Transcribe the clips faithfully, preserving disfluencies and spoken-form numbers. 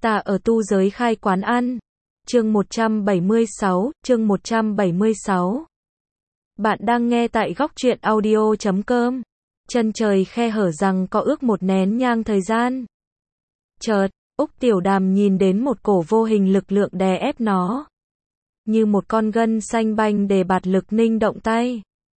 Ta ở tu giới khai quán ăn. Chương một trăm bảy mươi sáu, chương một trăm bảy mươi sáu. Bạn đang nghe tại góc truyện audio chấm com. Chân trời khe hở rằng có ước một nén nhang thời gian. Chợt, Úc Tiểu Đàm nhìn đến một cổ vô hình lực lượng đè ép nó. Như một con gân xanh banh để bạt lực ninh động tay.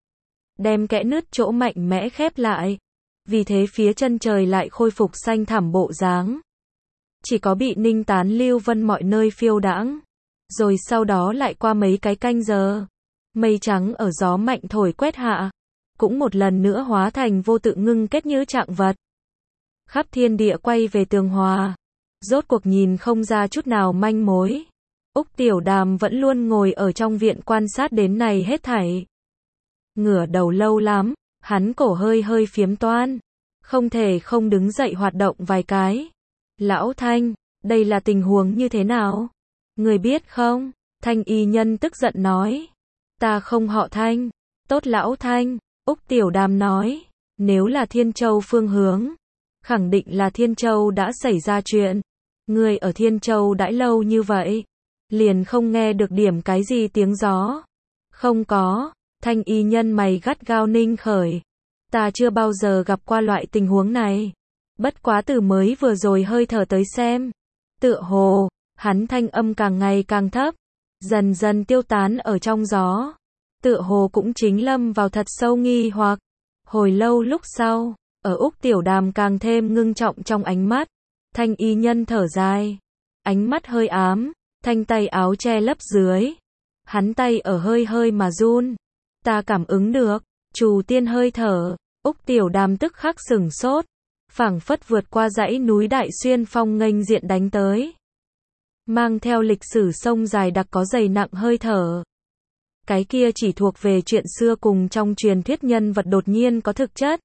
Đem kẽ nứt chỗ mạnh mẽ khép lại. Vì thế phía chân trời lại khôi phục xanh thẳm bộ dáng. Chỉ có bị ninh tán lưu vân mọi nơi phiêu đãng. Rồi sau đó lại qua mấy cái canh giờ. Mây trắng ở gió mạnh thổi quét hạ. Cũng một lần nữa hóa thành vô tự ngưng kết như trạng vật. Khắp thiên địa quay về tường hòa. Rốt cuộc nhìn không ra chút nào manh mối. Úc Tiểu Đàm vẫn luôn ngồi ở trong viện quan sát đến này hết thảy. Ngửa đầu lâu lắm, hắn cổ hơi hơi phiếm toan. Không thể không đứng dậy hoạt động vài cái. Lão Thanh, đây là tình huống như thế nào? Người biết không? Thanh y nhân tức giận nói. Ta không họ Thanh. Tốt Lão Thanh, Úc Tiểu Đàm nói. Nếu là Thiên Châu phương hướng, khẳng định là Thiên Châu đã xảy ra chuyện. Người ở Thiên Châu đãi lâu như vậy, liền không nghe được điểm cái gì tiếng gió. Không có, Thanh y nhân mày gắt gao ninh khởi. Ta chưa bao giờ gặp qua loại tình huống này. Bất quá từ mới vừa rồi hơi thở tới xem. Tựa hồ, hắn thanh âm càng ngày càng thấp. Dần dần tiêu tán ở trong gió. Tựa hồ cũng chính lâm vào thật sâu nghi hoặc. Hồi lâu lúc sau, ở Úc Tiểu Đàm càng thêm ngưng trọng trong ánh mắt. Thanh y nhân thở dài. Ánh mắt hơi ám, thanh tay áo che lấp dưới. Hắn tay ở hơi hơi mà run. Ta cảm ứng được, Trù Tiên hơi thở. Úc Tiểu Đàm tức khắc sửng sốt. Phảng phất vượt qua dãy núi Đại Xuyên phong nghênh diện đánh tới. Mang theo lịch sử sông dài đặc có dày nặng hơi thở. Cái kia chỉ thuộc về chuyện xưa cùng trong truyền thuyết nhân vật đột nhiên có thực chất.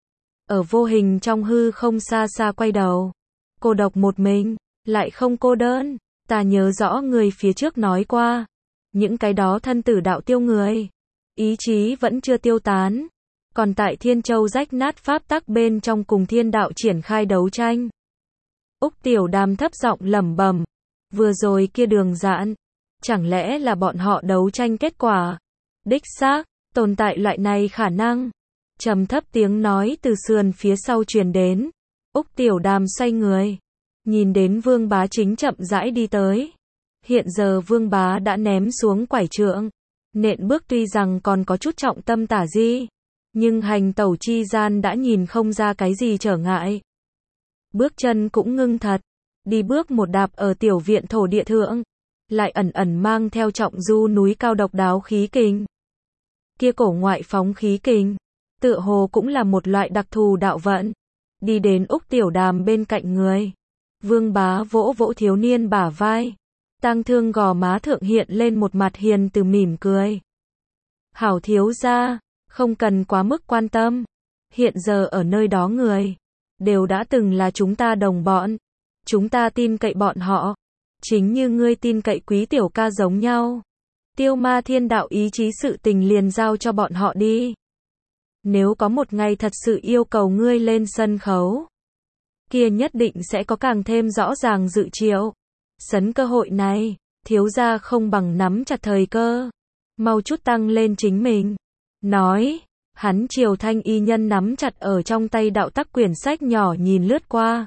Ở vô hình trong hư không xa xa quay đầu. Cô độc một mình, lại không cô đơn. Ta nhớ rõ người phía trước nói qua. Những cái đó thân tử đạo tiêu người. Ý chí vẫn chưa tiêu tán. Còn tại Thiên Châu rách nát pháp tắc bên trong cùng thiên đạo triển khai đấu tranh. Úc Tiểu Đàm thấp giọng lẩm bẩm. Vừa rồi kia đường giãn. Chẳng lẽ là bọn họ đấu tranh kết quả? Đích xác, tồn tại loại này khả năng. Trầm thấp tiếng nói từ sườn phía sau truyền đến. Úc Tiểu Đàm xoay người. Nhìn đến Vương Bá chính chậm rãi đi tới. Hiện giờ Vương Bá đã ném xuống quải trượng. Nện bước tuy rằng còn có chút trọng tâm tả di. Nhưng hành tẩu chi gian đã nhìn không ra cái gì trở ngại. Bước chân cũng ngưng thật. Đi bước một đạp ở tiểu viện thổ địa thượng. Lại ẩn ẩn mang theo trọng du núi cao độc đáo khí kình. Kia cổ ngoại phóng khí kình. Tựa hồ cũng là một loại đặc thù đạo vận. Đi đến Úc Tiểu Đàm bên cạnh người. Vương Bá vỗ vỗ thiếu niên bả vai. Tang thương gò má thượng hiện lên một mặt hiền từ mỉm cười. Hảo thiếu gia. Không cần quá mức quan tâm. Hiện giờ ở nơi đó người. Đều đã từng là chúng ta đồng bọn. Chúng ta tin cậy bọn họ. Chính như ngươi tin cậy Quý tiểu ca giống nhau. Tiêu ma thiên đạo ý chí sự tình liền giao cho bọn họ đi. Nếu có một ngày thật sự yêu cầu ngươi lên sân khấu. Kia nhất định sẽ có càng thêm rõ ràng dự triệu. Sấn cơ hội này. Thiếu gia không bằng nắm chặt thời cơ. Mau chút tăng lên chính mình. Nói, hắn chiều thanh y nhân nắm chặt ở trong tay đạo tắc quyển sách nhỏ nhìn lướt qua.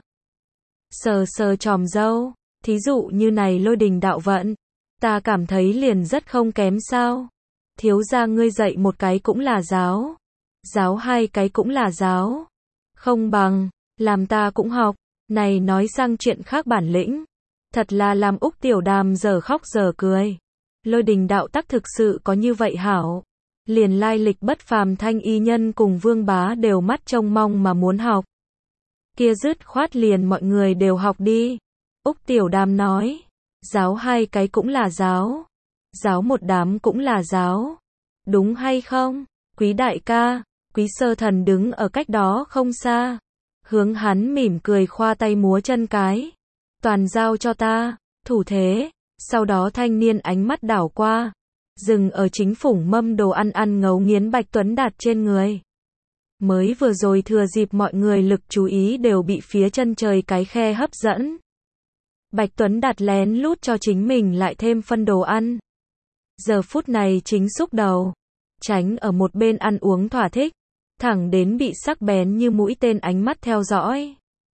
Sờ sờ tròm râu, thí dụ như này lôi đình đạo vận, ta cảm thấy liền rất không kém sao. Thiếu gia ngươi dạy một cái cũng là giáo, giáo hai cái cũng là giáo. Không bằng, làm ta cũng học, này nói sang chuyện khác bản lĩnh. Thật là làm Úc Tiểu Đàm giờ khóc giờ cười. Lôi đình đạo tắc thực sự có như vậy hảo. Liền lai lịch bất phàm thanh y nhân cùng Vương Bá đều mắt trông mong mà muốn học. Kia dứt khoát liền mọi người đều học đi. Úc Tiểu Đàm nói. Giáo hai cái cũng là giáo. Giáo một đám cũng là giáo. Đúng hay không? Quý đại ca, Quý sơ thần đứng ở cách đó không xa. Hướng hắn mỉm cười khoa tay múa chân cái. Toàn giao cho ta, thủ thế. Sau đó thanh niên ánh mắt đảo qua. Dừng ở chính phủng mâm đồ ăn ăn ngấu nghiến Bạch Tuấn Đạt trên người. Mới vừa rồi thừa dịp mọi người lực chú ý đều bị phía chân trời cái khe hấp dẫn. Bạch Tuấn Đạt lén lút cho chính mình lại thêm phân đồ ăn. Giờ phút này chính xúc đầu, tránh ở một bên ăn uống thỏa thích, thẳng đến bị sắc bén như mũi tên ánh mắt theo dõi.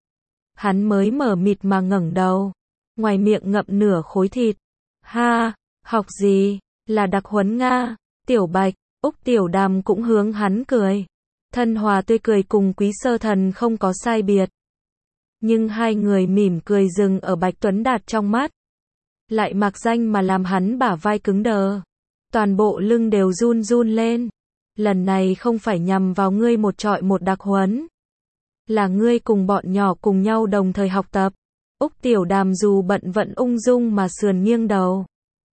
Hắn mới mở mịt mà ngẩng đầu, ngoài miệng ngậm nửa khối thịt. Ha, học gì, là đặc huấn Nga, Tiểu Bạch, Úc Tiểu Đàm cũng hướng hắn cười. Thân hòa tươi cười cùng Quý Sơ Thần không có sai biệt. Nhưng hai người mỉm cười dừng ở Bạch Tuấn Đạt trong mắt. Lại mặc danh mà làm hắn bả vai cứng đờ. Toàn bộ lưng đều run run lên. Lần này không phải nhằm vào ngươi một trọi một đặc huấn. Là ngươi cùng bọn nhỏ cùng nhau đồng thời học tập. Úc Tiểu Đàm dù bận vận ung dung mà sườn nghiêng đầu.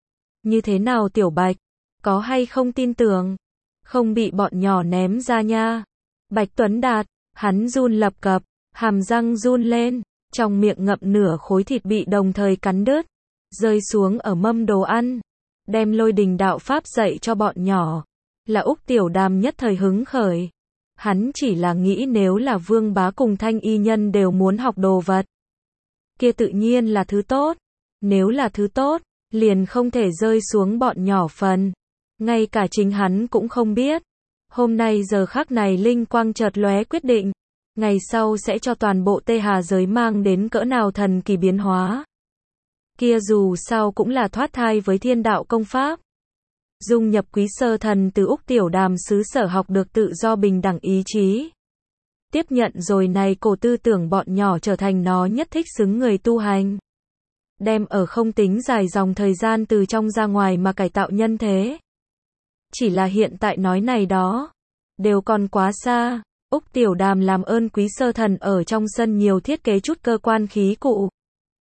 Như thế nào Tiểu Bạch? Có hay không tin tưởng? Không bị bọn nhỏ ném ra nha. Bạch Tuấn Đạt, hắn run lập cập, hàm răng run lên, trong miệng ngậm nửa khối thịt bị đồng thời cắn đứt, rơi xuống ở mâm đồ ăn, đem Lôi Đình đạo pháp dạy cho bọn nhỏ. Là Úc Tiểu Đàm nhất thời hứng khởi. Hắn chỉ là nghĩ nếu là Vương Bá cùng Thanh Y Nhân đều muốn học đồ vật, kia tự nhiên là thứ tốt. Nếu là thứ tốt, liền không thể rơi xuống bọn nhỏ phần. Ngay cả chính hắn cũng không biết. Hôm nay giờ khắc này linh quang chợt lóe quyết định. Ngày sau sẽ cho toàn bộ Tê Hà giới mang đến cỡ nào thần kỳ biến hóa. Kia dù sao cũng là thoát thai với thiên đạo công pháp. Dung nhập Quý Sơ Thần từ Úc Tiểu Đàm xứ sở học được tự do bình đẳng ý chí. Tiếp nhận rồi này cổ tư tưởng bọn nhỏ trở thành nó nhất thích xứng người tu hành. Đem ở không tính dài dòng thời gian từ trong ra ngoài mà cải tạo nhân thế. Chỉ là hiện tại nói này đó, đều còn quá xa. Úc Tiểu Đàm làm ơn Quý Sơ Thần ở trong sân nhiều thiết kế chút cơ quan khí cụ.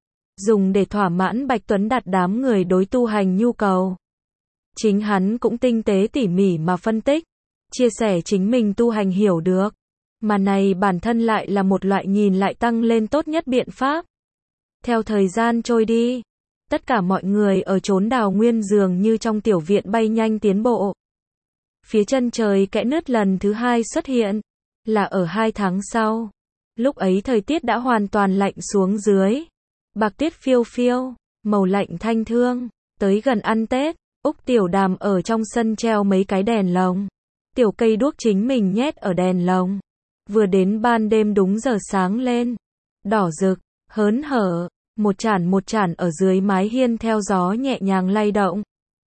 Dùng để thỏa mãn Bạch Tuấn Đạt đám người đối tu hành nhu cầu. Chính hắn cũng tinh tế tỉ mỉ mà phân tích, chia sẻ chính mình tu hành hiểu được. Mà này bản thân lại là một loại nhìn lại tăng lên tốt nhất biện pháp. Theo thời gian trôi đi, tất cả mọi người ở chốn đào nguyên dường như trong tiểu viện bay nhanh tiến bộ. Phía chân trời kẽ nứt lần thứ hai xuất hiện, là ở hai tháng sau. Lúc ấy thời tiết đã hoàn toàn lạnh xuống dưới. Bạc tuyết phiêu phiêu, màu lạnh thanh thương. Tới gần ăn Tết, Úc Tiểu Đàm ở trong sân treo mấy cái đèn lồng. Tiểu cây đuốc chính mình nhét ở đèn lồng. Vừa đến ban đêm đúng giờ sáng lên. Đỏ rực, hớn hở, một chản một chản ở dưới mái hiên theo gió nhẹ nhàng lay động.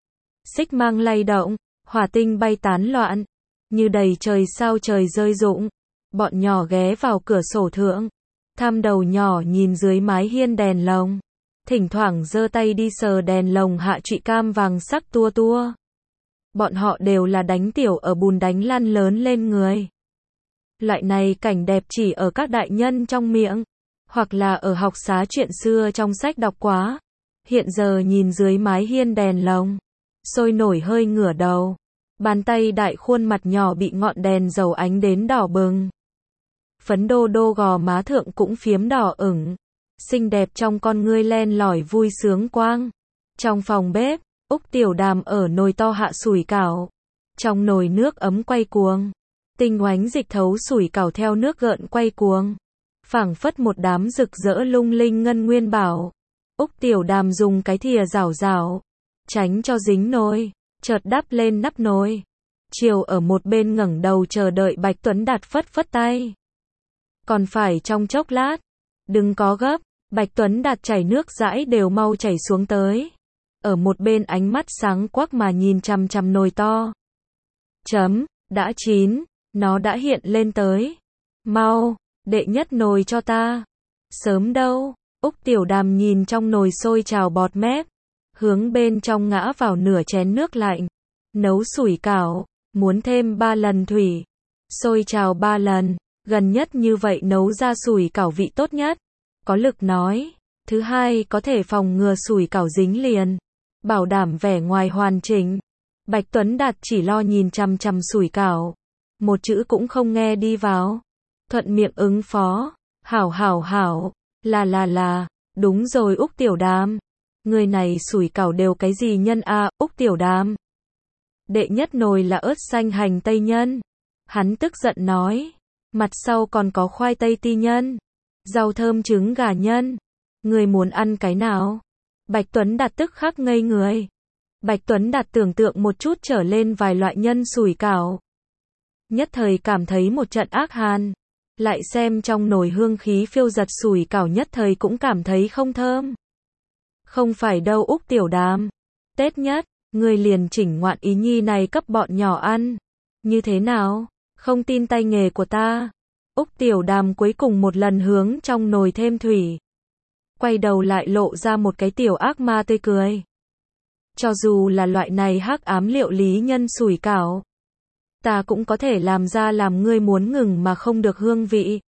Xích mang lay động, hỏa tinh bay tán loạn. Như đầy trời sao trời rơi rụng. Bọn nhỏ ghé vào cửa sổ thượng. Tham đầu nhỏ nhìn dưới mái hiên đèn lồng. Thỉnh thoảng giơ tay đi sờ đèn lồng hạ trụy cam vàng sắc tua tua. Bọn họ đều là đánh tiểu ở bùn đánh lăn lớn lên người. Loại này cảnh đẹp chỉ ở các đại nhân trong miệng, hoặc là ở học xá chuyện xưa trong sách đọc quá. Hiện giờ nhìn dưới mái hiên đèn lồng, sôi nổi hơi ngửa đầu. Bàn tay đại khuôn mặt nhỏ bị ngọn đèn dầu ánh đến đỏ bừng. Phấn đô đô gò má thượng cũng phiếm đỏ ửng. Xinh đẹp trong con ngươi len lỏi vui sướng quang. Trong phòng bếp, Úc Tiểu Đàm ở nồi to hạ sủi cảo. Trong nồi nước ấm quay cuồng. Tinh oánh dịch thấu sủi cảo theo nước gợn quay cuồng. Phảng phất một đám rực rỡ lung linh ngân nguyên bảo. Úc Tiểu Đàm dùng cái thìa rảo rảo, tránh cho dính nồi, chợt đắp lên nắp nồi. Chiều ở một bên ngẩng đầu chờ đợi Bạch Tuấn Đạt phất phất tay. Còn phải trong chốc lát. Đừng có gấp. Bạch Tuấn Đạt chảy nước dãi đều mau chảy xuống tới. Ở một bên ánh mắt sáng quắc mà nhìn chằm chằm nồi to. Chấm, đã chín, nó đã hiện lên tới. Mau, đệ nhất nồi cho ta. Sớm đâu, Úc Tiểu Đàm nhìn trong nồi sôi trào bọt mép. Hướng bên trong ngã vào nửa chén nước lạnh. Nấu sủi cảo, muốn thêm ba lần thủy. Sôi trào ba lần, gần nhất như vậy nấu ra sủi cảo vị tốt nhất. Có lực nói. Thứ hai có thể phòng ngừa sủi cảo dính liền. Bảo đảm vẻ ngoài hoàn chỉnh. Bạch Tuấn Đạt chỉ lo nhìn chằm chằm sủi cảo. Một chữ cũng không nghe đi vào. Thuận miệng ứng phó. Hảo hảo hảo. Là là là. Đúng rồi Úc Tiểu Đàm. Người này sủi cảo đều cái gì nhân a à, Úc Tiểu Đàm. Đệ nhất nồi là ớt xanh hành tây nhân. Hắn tức giận nói. Mặt sau còn có khoai tây ti nhân. Rau thơm trứng gà nhân. Người muốn ăn cái nào? Bạch Tuấn Đạt tức khắc ngây người. Bạch Tuấn Đạt tưởng tượng một chút trở lên vài loại nhân sủi cảo. Nhất thời cảm thấy một trận ác hàn. Lại xem trong nồi hương khí phiêu giật sủi cảo nhất thời cũng cảm thấy không thơm. Không phải đâu Úc Tiểu Đàm. Tết nhất, người liền chỉnh ngoạn ý nhi này cấp bọn nhỏ ăn. Như thế nào? Không tin tay nghề của ta. Úc Tiểu Đàm cuối cùng một lần hướng trong nồi thêm thủy. Quay đầu lại lộ ra một cái tiểu ác ma tươi cười. Cho dù là loại này hắc ám liệu lý nhân sủi cảo, ta cũng có thể làm ra làm ngươi muốn ngừng mà không được hương vị.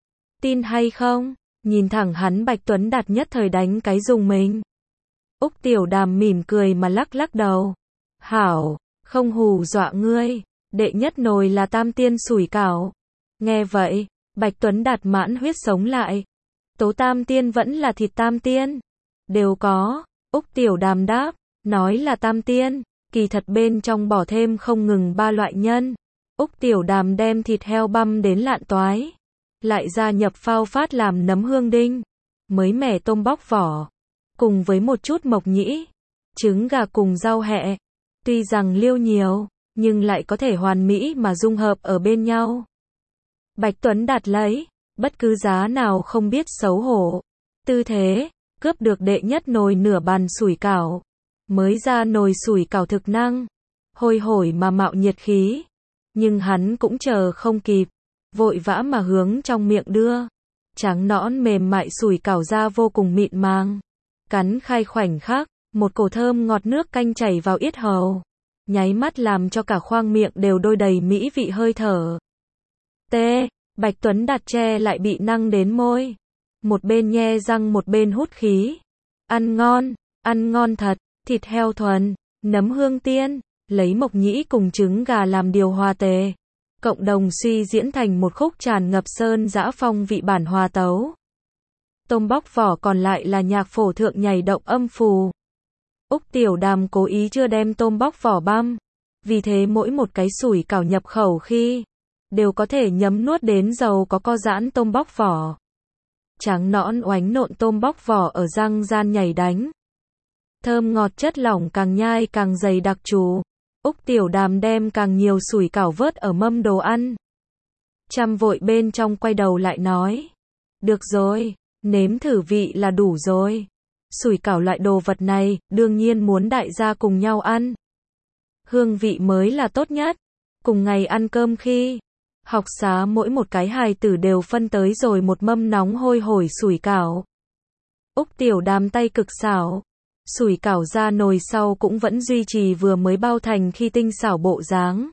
Tin hay không? Nhìn thẳng hắn Bạch Tuấn Đạt nhất thời đánh cái dùng mình. Úc Tiểu Đàm mỉm cười mà lắc lắc đầu. Hảo, không hù dọa ngươi, đệ nhất nồi là tam tiên sủi cảo. Nghe vậy, Bạch Tuấn Đạt mãn huyết sống lại. Tố tam tiên vẫn là thịt tam tiên. Đều có, Úc Tiểu Đàm đáp, nói là tam tiên, kỳ thật bên trong bỏ thêm không ngừng ba loại nhân. Úc Tiểu Đàm đem thịt heo băm đến lạn toái, lại gia nhập phao phát làm nấm hương đinh, mới mẻ tôm bóc vỏ, cùng với một chút mộc nhĩ, trứng gà cùng rau hẹ. Tuy rằng liêu nhiều, nhưng lại có thể hoàn mỹ mà dung hợp ở bên nhau. Bạch Tuấn Đạt lấy bất cứ giá nào không biết xấu hổ tư thế, cướp được đệ nhất nồi nửa bàn sủi cảo. Mới ra nồi sủi cảo thực năng, hôi hổi mà mạo nhiệt khí. Nhưng hắn cũng chờ không kịp, vội vã mà hướng trong miệng đưa. Trắng nõn mềm mại sủi cảo ra vô cùng mịn màng. Cắn khai khoảnh khắc, một cổ thơm ngọt nước canh chảy vào yết hầu. Nháy mắt làm cho cả khoang miệng đều đôi đầy mỹ vị hơi thở. T. Bạch Tuấn Đạt che lại bị năng đến môi. Một bên nhe răng một bên hút khí. Ăn ngon, ăn ngon thật, thịt heo thuần, nấm hương tiên, lấy mộc nhĩ cùng trứng gà làm điều hòa tề. Cộng đồng suy diễn thành một khúc tràn ngập sơn dã phong vị bản hòa tấu. Tôm bóc vỏ còn lại là nhạc phổ thượng nhảy động âm phù. Úc Tiểu Đàm cố ý chưa đem tôm bóc vỏ băm. Vì thế mỗi một cái sủi cảo nhập khẩu khi đều có thể nhấm nuốt đến dầu có co giãn tôm bóc vỏ. Trắng nõn oánh nộn tôm bóc vỏ ở răng gian nhảy đánh. Thơm ngọt chất lỏng càng nhai càng dày đặc trù. Úc Tiểu Đàm đem càng nhiều sủi cảo vớt ở mâm đồ ăn. Chăm vội bên trong quay đầu lại nói. Được rồi, nếm thử vị là đủ rồi. Sủi cảo loại đồ vật này, đương nhiên muốn đại gia cùng nhau ăn. Hương vị mới là tốt nhất. Cùng ngày ăn cơm khi học xá mỗi một cái hài tử đều phân tới rồi một mâm nóng hôi hổi sủi cảo. Úc Tiểu Đàm tay cực xảo. Sủi cảo ra nồi sau cũng vẫn duy trì vừa mới bao thành khi tinh xảo bộ dáng.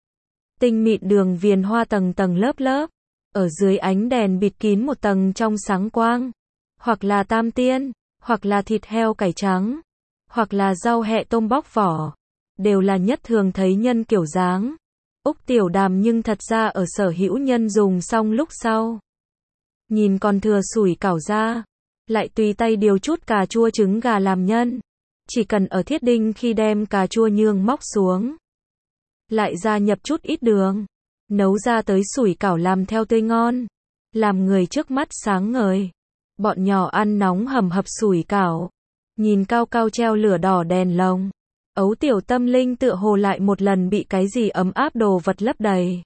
Tinh mịn đường viền hoa tầng tầng lớp lớp. Ở dưới ánh đèn bịt kín một tầng trong sáng quang. Hoặc là tam tiên, hoặc là thịt heo cải trắng, hoặc là rau hẹ tôm bóc vỏ. Đều là nhất thường thấy nhân kiểu dáng. Úc Tiểu Đàm nhưng thật ra ở sở hữu nhân dùng xong lúc sau. Nhìn còn thừa sủi cảo ra. Lại tùy tay điều chút cà chua trứng gà làm nhân. Chỉ cần ở thiết đinh khi đem cà chua nhương móc xuống. Lại gia nhập chút ít đường. Nấu ra tới sủi cảo làm theo tươi ngon. Làm người trước mắt sáng ngời. Bọn nhỏ ăn nóng hầm hập sủi cảo. Nhìn cao cao treo lửa đỏ đèn lồng. Ấu tiểu tâm linh tựa hồ lại một lần bị cái gì ấm áp đồ vật lấp đầy.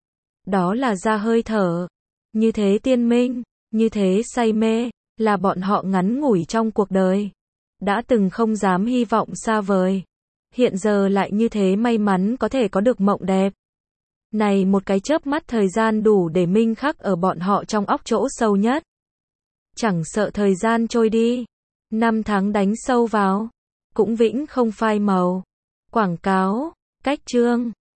Đó là ra hơi thở. Như thế tiên minh, như thế say mê. Là bọn họ ngắn ngủi trong cuộc đời. Đã từng không dám hy vọng xa vời. Hiện giờ lại như thế may mắn có thể có được mộng đẹp. Này một cái chớp mắt thời gian đủ để minh khắc ở bọn họ trong óc chỗ sâu nhất. Chẳng sợ thời gian trôi đi. Năm tháng đánh sâu vào. Cũng vĩnh không phai màu. Quảng cáo, cách chương.